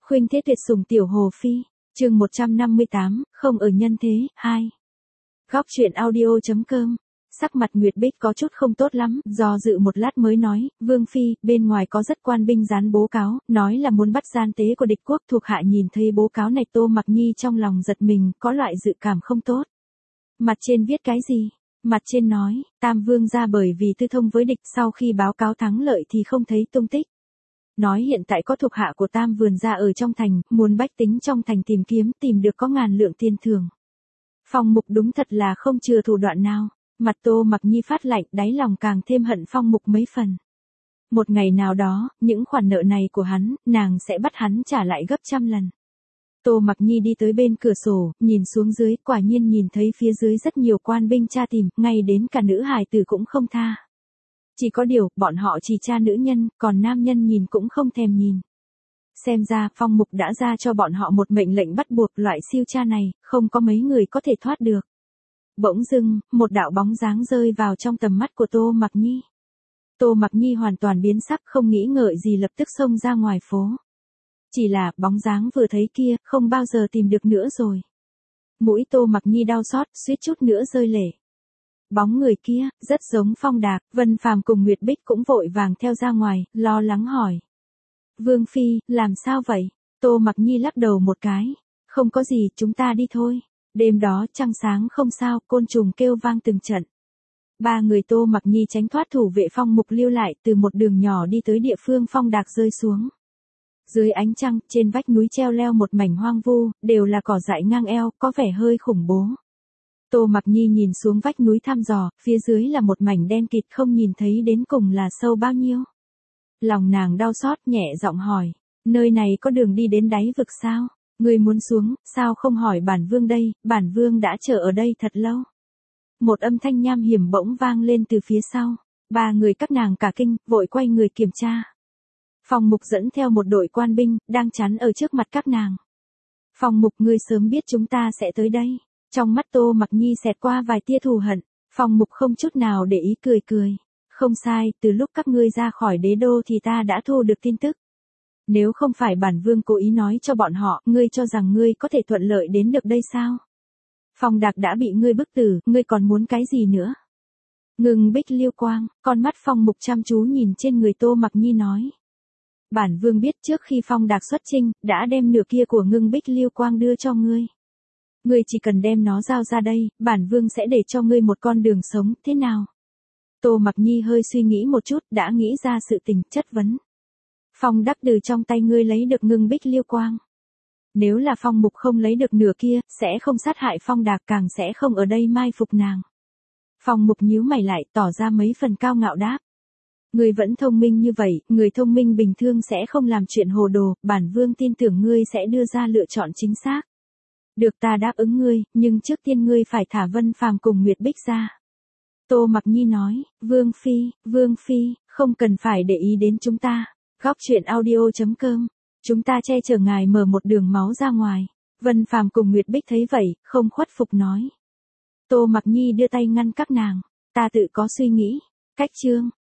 Khuynh Thế Tuyệt Sủng Tiểu Hồ Phi, chương 158, không ở nhân thế, 2. Góc truyện audio.com. Sắc mặt Nguyệt Bích có chút không tốt lắm, do dự một lát mới nói, Vương Phi, bên ngoài có rất quan binh dán bố cáo, nói là muốn bắt gian tế của địch quốc. Thuộc hạ nhìn thấy bố cáo này Tô Mặc Nhi trong lòng giật mình, có loại dự cảm không tốt. Mặt trên viết cái gì? Mặt trên nói, Tam Vương ra bởi vì tư thông với địch, sau khi báo cáo thắng lợi thì không thấy tung tích. Nói hiện tại có thuộc hạ của Tam Vườn ra ở trong thành, muốn bách tính trong thành tìm kiếm, tìm được có ngàn lượng tiền thưởng. Phong Mục đúng thật là không chừa thủ đoạn nào. Mặt Tô Mặc Nhi phát lạnh, đáy lòng càng thêm hận Phong Mục mấy phần. Một ngày nào đó, những khoản nợ này của hắn, nàng sẽ bắt hắn trả lại gấp trăm lần. Tô Mặc Nhi đi tới bên cửa sổ, nhìn xuống dưới, quả nhiên nhìn thấy phía dưới rất nhiều quan binh tra tìm, ngay đến cả nữ hài tử cũng không tha. Chỉ có điều, bọn họ chỉ tra nữ nhân, còn nam nhân nhìn cũng không thèm nhìn. Xem ra, Phong Mục đã ra cho bọn họ một mệnh lệnh bắt buộc, loại siêu tra này, không có mấy người có thể thoát được. Bỗng dưng, một đạo bóng dáng rơi vào trong tầm mắt của Tô Mặc Nhi. Tô Mặc Nhi hoàn toàn biến sắc, không nghĩ ngợi gì lập tức xông ra ngoài phố. Chỉ là, bóng dáng vừa thấy kia, không bao giờ tìm được nữa rồi. Mũi Tô Mặc Nhi đau xót, suýt chút nữa rơi lệ. Bóng người kia, rất giống Phong Đạc. Vân Phàm cùng Nguyệt Bích cũng vội vàng theo ra ngoài, lo lắng hỏi. Vương Phi, làm sao vậy? Tô Mặc Nhi lắc đầu một cái. Không có gì, chúng ta đi thôi. Đêm đó trăng sáng không sao, côn trùng kêu vang từng trận. Ba người Tô Mặc Nhi tránh thoát thủ vệ Phong Mục lưu lại, từ một đường nhỏ đi tới địa phương Phong Đạc rơi xuống. Dưới ánh trăng, trên vách núi treo leo một mảnh hoang vu, đều là cỏ dại ngang eo, có vẻ hơi khủng bố. Tô Mặc Nhi nhìn xuống vách núi thăm dò, phía dưới là một mảnh đen kịt, không nhìn thấy đến cùng là sâu bao nhiêu. Lòng nàng đau xót, nhẹ giọng hỏi, nơi này có đường đi đến đáy vực sao? Người muốn xuống, sao không hỏi bản vương đây, bản vương đã chờ ở đây thật lâu. Một âm thanh nham hiểm bỗng vang lên từ phía sau. Ba người các nàng cả kinh, vội quay người kiểm tra. Phong Mục dẫn theo một đội quan binh, đang chắn ở trước mặt các nàng. Phong Mục, ngươi sớm biết chúng ta sẽ tới đây. Trong mắt Tô Mặc Nhi xẹt qua vài tia thù hận. Phong Mục không chút nào để ý, cười cười. Không sai, từ lúc các ngươi ra khỏi đế đô thì ta đã thu được tin tức. Nếu không phải bản vương cố ý nói cho bọn họ, ngươi cho rằng ngươi có thể thuận lợi đến được đây sao? Phong Đạc đã bị ngươi bức tử, ngươi còn muốn cái gì nữa? Ngưng Bích Liêu Quang, con mắt Phong Mục chăm chú nhìn trên người Tô Mặc Nhi nói. Bản vương biết trước khi Phong Đạc xuất chinh, đã đem nửa kia của Ngưng Bích Liêu Quang đưa cho ngươi. Ngươi chỉ cần đem nó giao ra đây, bản vương sẽ để cho ngươi một con đường sống, thế nào? Tô Mặc Nhi hơi suy nghĩ một chút, đã nghĩ ra sự tình, chất vấn. Phong Đắc từ trong tay ngươi lấy được Ngưng Bích Liêu Quang. Nếu là Phong Mục không lấy được nửa kia, sẽ không sát hại Phong Đạc, càng sẽ không ở đây mai phục nàng. Phong Mục nhíu mày lại, tỏ ra mấy phần cao ngạo đáp. Ngươi vẫn thông minh như vậy, người thông minh bình thường sẽ không làm chuyện hồ đồ, bản vương tin tưởng ngươi sẽ đưa ra lựa chọn chính xác. Được, ta đáp ứng ngươi, nhưng trước tiên ngươi phải thả Vân Phàm cùng Nguyệt Bích ra. Tô Mặc Nhi nói, Vương Phi, không cần phải để ý đến chúng ta. Góc truyện audio.com. Chúng ta che chở ngài mở một đường máu ra ngoài. Vân Phàm cùng Nguyệt Bích thấy vậy, không khuất phục nói. Tô Mặc Nhi đưa tay ngăn các nàng. Ta tự có suy nghĩ. Cách chương.